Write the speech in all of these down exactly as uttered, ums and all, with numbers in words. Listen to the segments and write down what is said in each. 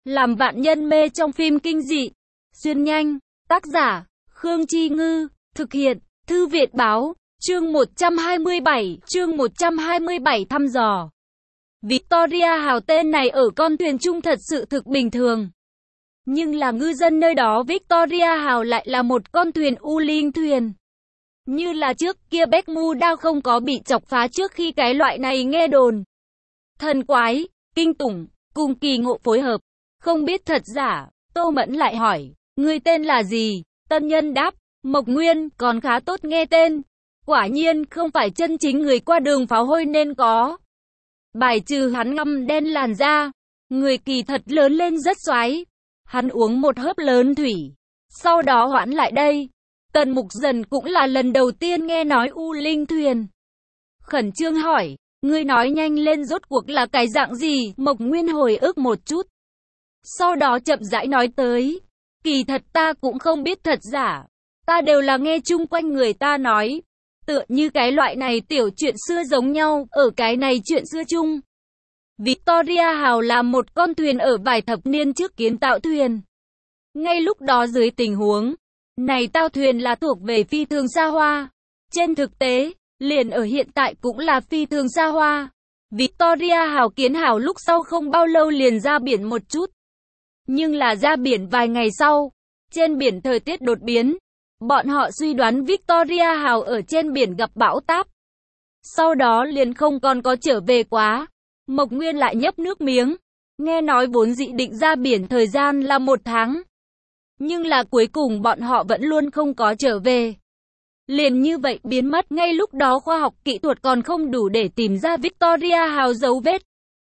Làm vạn nhân mê trong phim kinh dị. Xuyên nhanh. Tác giả, Khương Chi Ngư. Thực hiện, Thư viện Báo. Chương một trăm hai mươi bảy. Chương một trăm hai mươi bảy thăm dò. Victoria Hào tên này ở con thuyền chung thật sự thực bình thường. Nhưng là ngư dân nơi đó Victoria Hào lại là một con thuyền u linh thuyền. Như là trước kia Bermuda không có bị chọc phá trước khi cái loại này nghe đồn. Thần quái, kinh tủng, cùng kỳ ngộ phối hợp. Không biết thật giả, Tô Mẫn lại hỏi, người tên là gì? Tân nhân đáp, Mộc Nguyên, còn khá tốt nghe tên. Quả nhiên không phải chân chính người qua đường pháo hôi nên có. Bài trừ hắn ngăm đen làn da, người kỳ thật lớn lên rất xoái. Hắn uống một hớp lớn thủy, sau đó hoãn lại đây. Tần Mục Dần cũng là lần đầu tiên nghe nói u linh thuyền. Khẩn trương hỏi, ngươi nói nhanh lên rốt cuộc là cái dạng gì? Mộc Nguyên hồi ức một chút. Sau đó chậm rãi nói tới, kỳ thật ta cũng không biết thật giả. Ta đều là nghe chung quanh người ta nói. Tựa như cái loại này tiểu chuyện xưa giống nhau, ở cái này chuyện xưa chung. Victoria Hào là một con thuyền ở vài thập niên trước kiến tạo thuyền. Ngay lúc đó dưới tình huống này tao thuyền là thuộc về phi thường xa hoa. Trên thực tế, liền ở hiện tại cũng là phi thường xa hoa. Victoria Hào kiến hảo lúc sau không bao lâu liền ra biển một chút. Nhưng là ra biển vài ngày sau, trên biển thời tiết đột biến. Bọn họ suy đoán Victoria Hào ở trên biển gặp bão táp. Sau đó liền không còn có trở về quá. Mộc Nguyên lại nhấp nước miếng. Nghe nói vốn dị định ra biển thời gian là một tháng. Nhưng là cuối cùng bọn họ vẫn luôn không có trở về. Liền như vậy biến mất. Ngay lúc đó khoa học kỹ thuật còn không đủ để tìm ra Victoria Hào dấu vết.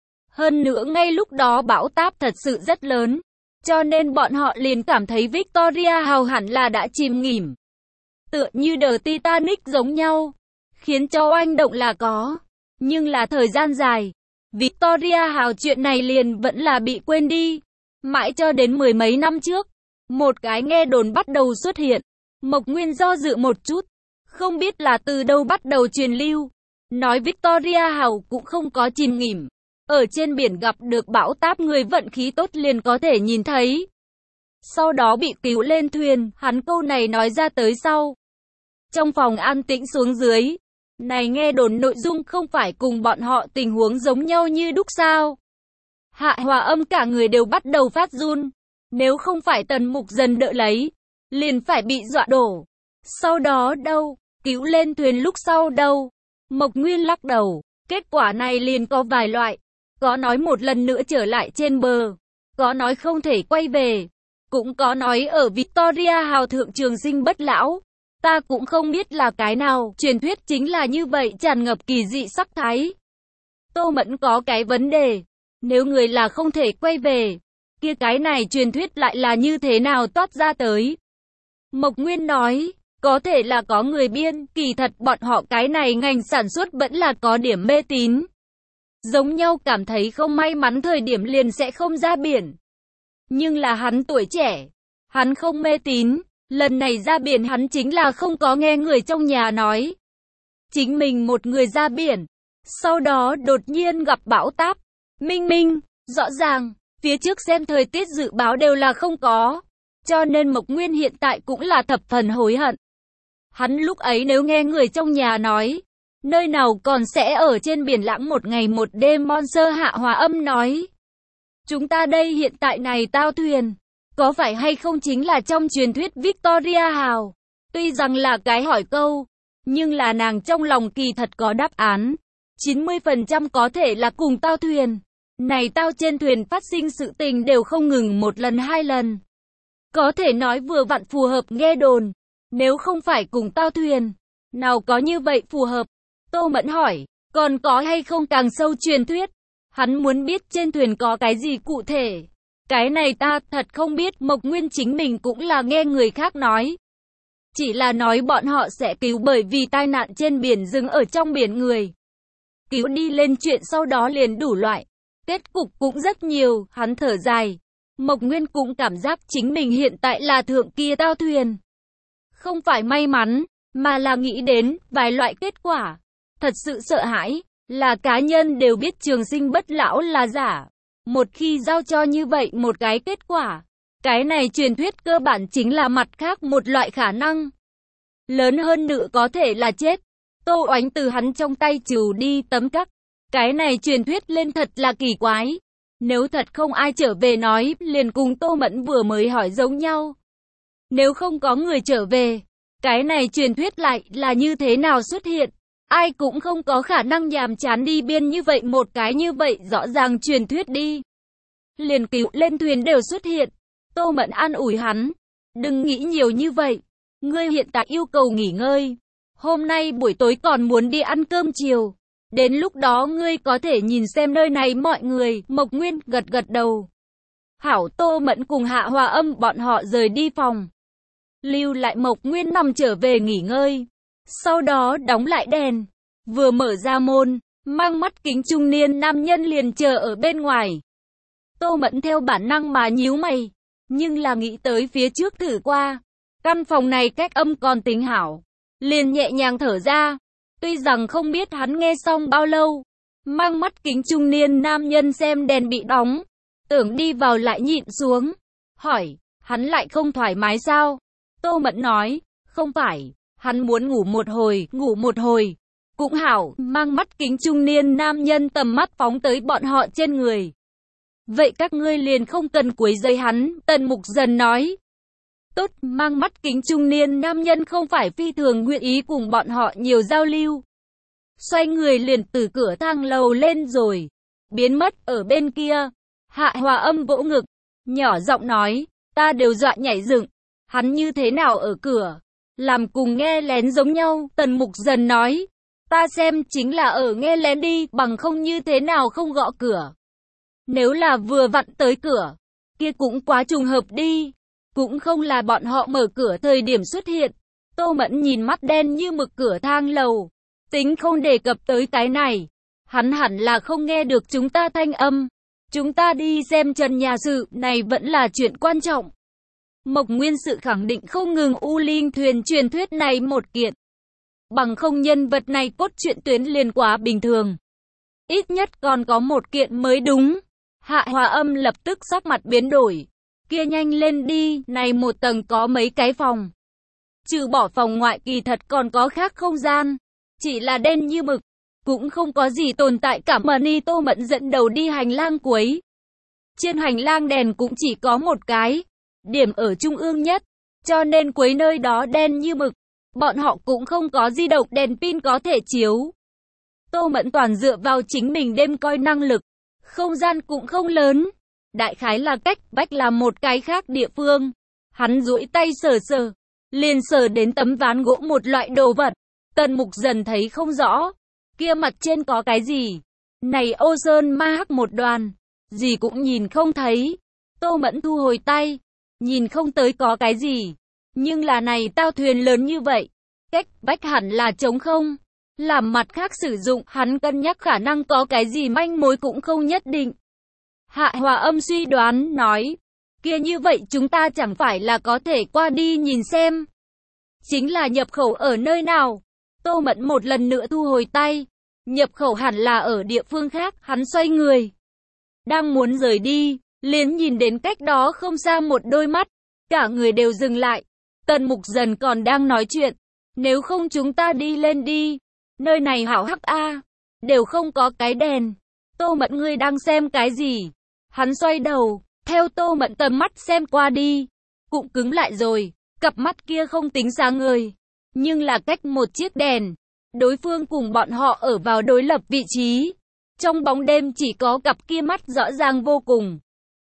Hơn nữa ngay lúc đó bão táp thật sự rất lớn. Cho nên bọn họ liền cảm thấy Victoria Hào hẳn là đã chìm nghỉm. Tựa như The Titanic giống nhau. Khiến cho oanh động là có. Nhưng là thời gian dài. Victoria Hào chuyện này liền vẫn là bị quên đi. Mãi cho đến mười mấy năm trước. Một cái nghe đồn bắt đầu xuất hiện. Mộc Nguyên do dự một chút. Không biết là từ đâu bắt đầu truyền lưu. Nói Victoria Hào cũng không có chìm nghỉm. Ở trên biển gặp được bão táp người vận khí tốt liền có thể nhìn thấy. Sau đó bị cứu lên thuyền, hắn câu này nói ra tới sau. Trong phòng an tĩnh xuống dưới. Này nghe đồn nội dung không phải cùng bọn họ tình huống giống nhau như đúc sao. Hạ Hòa Âm cả người đều bắt đầu phát run. Nếu không phải Tần Mục Dần đỡ lấy, liền phải bị dọa đổ. Sau đó đâu, cứu lên thuyền lúc sau đâu. Mộc Nguyên lắc đầu, kết quả này liền có vài loại. Có nói một lần nữa trở lại trên bờ, có nói không thể quay về, cũng có nói ở Victoria Hào thượng trường sinh bất lão. Ta cũng không biết là cái nào, truyền thuyết chính là như vậy, tràn ngập kỳ dị sắc thái. Tô Mẫn có cái vấn đề, nếu người là không thể quay về, kia cái này truyền thuyết lại là như thế nào toát ra tới? Mộc Nguyên nói, có thể là có người biên, kỳ thật bọn họ cái này ngành sản xuất vẫn là có điểm mê tín. Giống nhau cảm thấy không may mắn thời điểm liền sẽ không ra biển. Nhưng là hắn tuổi trẻ, hắn không mê tín, lần này ra biển hắn chính là không có nghe người trong nhà nói. Chính mình một người ra biển, sau đó đột nhiên gặp bão táp. Minh minh, rõ ràng, phía trước xem thời tiết dự báo đều là không có. Cho nên Mộc Nguyên hiện tại cũng là thập phần hối hận. Hắn lúc ấy nếu nghe người trong nhà nói, nơi nào còn sẽ ở trên biển lãng một ngày một đêm. Monster Hạ Hòa Âm nói, chúng ta đây hiện tại này tao thuyền, có phải hay không chính là trong truyền thuyết Victoria Hào? Tuy rằng là cái hỏi câu, nhưng là nàng trong lòng kỳ thật có đáp án. chín mươi phần trăm có thể là cùng tao thuyền. Này tao trên thuyền phát sinh sự tình đều không ngừng một lần hai lần. Có thể nói vừa vặn phù hợp nghe đồn. Nếu không phải cùng tao thuyền, nào có như vậy phù hợp? Tô Mẫn hỏi, còn có hay không càng sâu truyền thuyết? Hắn muốn biết trên thuyền có cái gì cụ thể. Cái này ta thật không biết. Mộc Nguyên chính mình cũng là nghe người khác nói. Chỉ là nói bọn họ sẽ cứu bởi vì tai nạn trên biển dừng ở trong biển người. Cứu đi lên chuyện sau đó liền đủ loại. Kết cục cũng rất nhiều, hắn thở dài. Mộc Nguyên cũng cảm giác chính mình hiện tại là thượng kia tao thuyền. Không phải may mắn, mà là nghĩ đến vài loại kết quả. Thật sự sợ hãi, là cá nhân đều biết trường sinh bất lão là giả. Một khi giao cho như vậy một cái kết quả, cái này truyền thuyết cơ bản chính là mặt khác một loại khả năng. Lớn hơn nữa có thể là chết. Tô Oánh từ hắn trong tay trừ đi tấm cắc. Cái này truyền thuyết lên thật là kỳ quái. Nếu thật không ai trở về nói, liền cùng Tô Mẫn vừa mới hỏi giống nhau. Nếu không có người trở về, cái này truyền thuyết lại là như thế nào xuất hiện? Ai cũng không có khả năng nhàm chán đi biên như vậy một cái như vậy rõ ràng truyền thuyết đi. Liền cứu lên thuyền đều xuất hiện. Tô Mẫn an ủi hắn. Đừng nghĩ nhiều như vậy. Ngươi hiện tại yêu cầu nghỉ ngơi. Hôm nay buổi tối còn muốn đi ăn cơm chiều. Đến lúc đó ngươi có thể nhìn xem nơi này mọi người. Mộc Nguyên gật gật đầu. Hảo. Tô Mẫn cùng Hạ Hòa Âm bọn họ rời đi phòng. Lưu lại Mộc Nguyên nằm trở về nghỉ ngơi. Sau đó đóng lại đèn. Vừa mở ra môn, mang mắt kính trung niên nam nhân liền chờ ở bên ngoài. Tô Mẫn theo bản năng mà nhíu mày. Nhưng là nghĩ tới phía trước thử qua. Căn phòng này cách âm còn tính hảo. Liền nhẹ nhàng thở ra. Tuy rằng không biết hắn nghe xong bao lâu. Mang mắt kính trung niên nam nhân xem đèn bị đóng. Tưởng đi vào lại nhịn xuống. Hỏi, hắn lại không thoải mái sao? Tô Mẫn nói, không phải. Hắn muốn ngủ một hồi, ngủ một hồi. Cũng hảo, mang mắt kính trung niên nam nhân tầm mắt phóng tới bọn họ trên người. Vậy các ngươi liền không cần quấy rầy hắn, Tần Mục Dần nói. Tốt, mang mắt kính trung niên nam nhân không phải phi thường nguyện ý cùng bọn họ nhiều giao lưu. Xoay người liền từ cửa thang lầu lên rồi. Biến mất ở bên kia. Hạ Hòa Âm vỗ ngực. Nhỏ giọng nói, ta đều dọa nhảy dựng. Hắn như thế nào ở cửa? Làm cùng nghe lén giống nhau, Tần Mục Dần nói. Ta xem chính là ở nghe lén đi, bằng không như thế nào không gõ cửa. Nếu là vừa vặn tới cửa, kia cũng quá trùng hợp đi. Cũng không là bọn họ mở cửa thời điểm xuất hiện. Tô Mẫn nhìn mắt đen như mực cửa thang lầu. Tính không đề cập tới cái này. Hắn hẳn là không nghe được chúng ta thanh âm. Chúng ta đi xem trần nhà sự, này vẫn là chuyện quan trọng. Mộc Nguyên sự khẳng định không ngừng U Linh thuyền truyền thuyết này một kiện. Bằng không nhân vật này cốt truyện tuyến liền quá bình thường. Ít nhất còn có một kiện mới đúng. Hạ Hòa Âm lập tức sắc mặt biến đổi. Kia nhanh lên đi, này một tầng có mấy cái phòng. Trừ bỏ phòng ngoại kỳ thật còn có khác không gian. Chỉ là đen như mực. Cũng không có gì tồn tại cả. Mani Tô Mẫn dẫn đầu đi hành lang cuối. Trên hành lang đèn cũng chỉ có một cái. Điểm ở trung ương nhất. Cho nên cuối nơi đó đen như mực. Bọn họ cũng không có di động đèn pin có thể chiếu. Tô Mẫn toàn dựa vào chính mình đêm coi năng lực. Không gian cũng không lớn. Đại khái là cách vách là một cái khác địa phương. Hắn duỗi tay sờ sờ. Liền sờ đến tấm ván gỗ một loại đồ vật. Tần Mục Dần thấy không rõ. Kia mặt trên có cái gì? Này ô sơn ma hắc một đoàn. Gì cũng nhìn không thấy. Tô Mẫn thu hồi tay. Nhìn không tới có cái gì. Nhưng là này tao thuyền lớn như vậy. Cách vách hẳn là trống không. Làm mặt khác sử dụng, hắn cân nhắc khả năng có cái gì manh mối cũng không nhất định. Hạ Hòa Âm suy đoán, nói. Kia như vậy chúng ta chẳng phải là có thể qua đi nhìn xem. Chính là nhập khẩu ở nơi nào? Tô Mẫn một lần nữa thu hồi tay. Nhập khẩu hẳn là ở địa phương khác, hắn xoay người. Đang muốn rời đi, liền nhìn đến cách đó không xa một đôi mắt. Cả người đều dừng lại. Tần Mục Dần còn đang nói chuyện. Nếu không chúng ta đi lên đi. Nơi này hảo hắc a, đều không có cái đèn. Tô Mẫn ngươi đang xem cái gì? Hắn xoay đầu, theo Tô Mẫn tầm mắt xem qua đi. Cũng cứng lại rồi, cặp mắt kia không tính sáng người. Nhưng là cách một chiếc đèn. Đối phương cùng bọn họ ở vào đối lập vị trí. Trong bóng đêm chỉ có cặp kia mắt rõ ràng vô cùng.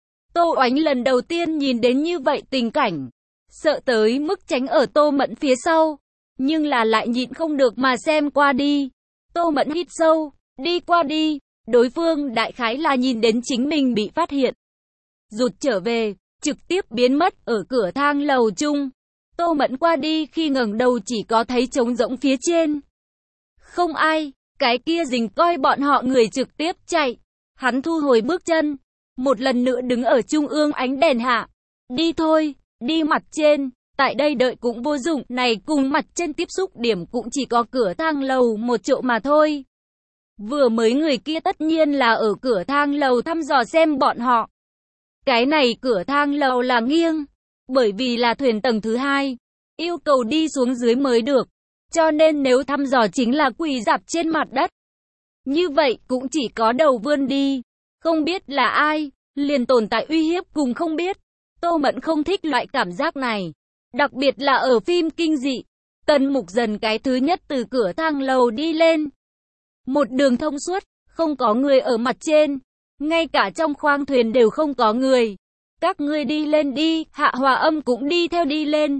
Tô Oánh lần đầu tiên nhìn đến như vậy tình cảnh. Sợ tới mức tránh ở Tô Mẫn phía sau. Nhưng là lại nhịn không được mà xem qua đi. Tô Mẫn hít sâu, đi qua đi. Đối phương đại khái là nhìn đến chính mình bị phát hiện. Rụt trở về, trực tiếp biến mất ở cửa thang lầu chung. Tô Mẫn qua đi khi ngẩng đầu chỉ có thấy trống rỗng phía trên. Không ai, cái kia rình coi bọn họ người trực tiếp chạy. Hắn thu hồi bước chân. Một lần nữa đứng ở trung ương ánh đèn hạ. Đi thôi, đi mặt trên. Tại đây đợi cũng vô dụng, này cùng mặt trên tiếp xúc điểm cũng chỉ có cửa thang lầu một chỗ mà thôi. Vừa mới người kia tất nhiên là ở cửa thang lầu thăm dò xem bọn họ. Cái này cửa thang lầu là nghiêng, bởi vì là thuyền tầng thứ hai, yêu cầu đi xuống dưới mới được. Cho nên nếu thăm dò chính là quỳ rạp trên mặt đất. Như vậy cũng chỉ có đầu vươn đi, không biết là ai, liền tồn tại uy hiếp cùng không biết. Tô Mẫn không thích loại cảm giác này, đặc biệt là ở phim kinh dị. Tần Mục Dần cái thứ nhất từ cửa thang lầu đi lên. Một đường thông suốt, không có người ở mặt trên, ngay cả trong khoang thuyền đều không có người. Các ngươi đi lên đi, Hạ Hòa Âm cũng đi theo đi lên.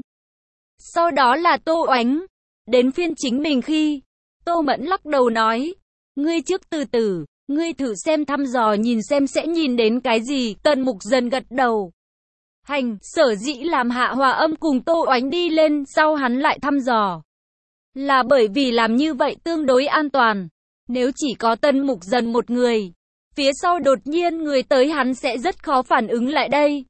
Sau đó là Tô Oánh, đến phiên chính mình khi Tô Mẫn lắc đầu nói, ngươi trước từ từ, ngươi thử xem thăm dò nhìn xem sẽ nhìn đến cái gì. Tần Mục Dần gật đầu. Hành, sở dĩ làm Hạ Hòa Âm cùng Tô Oánh đi lên, sau hắn lại thăm dò. Là bởi vì làm như vậy tương đối an toàn. Nếu chỉ có Tần Mục Dần một người, phía sau đột nhiên người tới hắn sẽ rất khó phản ứng lại đây.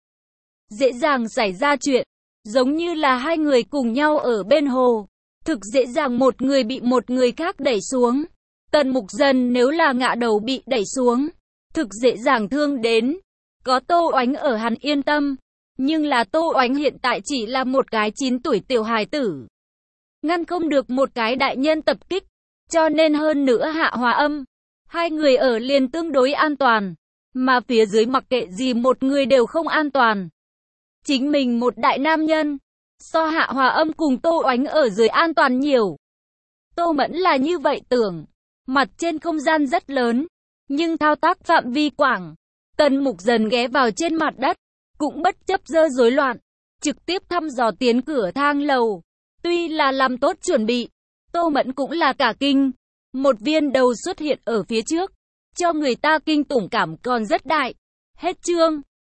Dễ dàng xảy ra chuyện, giống như là hai người cùng nhau ở bên hồ. Thực dễ dàng một người bị một người khác đẩy xuống. Tần Mục Dần nếu là ngã đầu bị đẩy xuống, thực dễ dàng thương đến. Có Tô Oánh ở hắn yên tâm. Nhưng là Tô Oánh hiện tại chỉ là một cái chín tuổi tiểu hài tử, ngăn không được một cái đại nhân tập kích. Cho nên hơn nữa Hạ Hòa Âm, hai người ở liền tương đối an toàn. Mà phía dưới mặc kệ gì một người đều không an toàn. Chính mình một đại nam nhân, so Hạ Hòa Âm cùng Tô Oánh ở dưới an toàn nhiều. Tô Mẫn là như vậy tưởng. Mặt trên không gian rất lớn, nhưng thao tác phạm vi quảng. Tần Mục Dần ghé vào trên mặt đất, cũng bất chấp dơ rối loạn, trực tiếp thăm dò tiến cửa thang lầu. Tuy là làm tốt chuẩn bị, Tô Mẫn cũng là cả kinh. Một viên đầu xuất hiện ở phía trước, cho người ta kinh tủng cảm còn rất đại. Hết chương.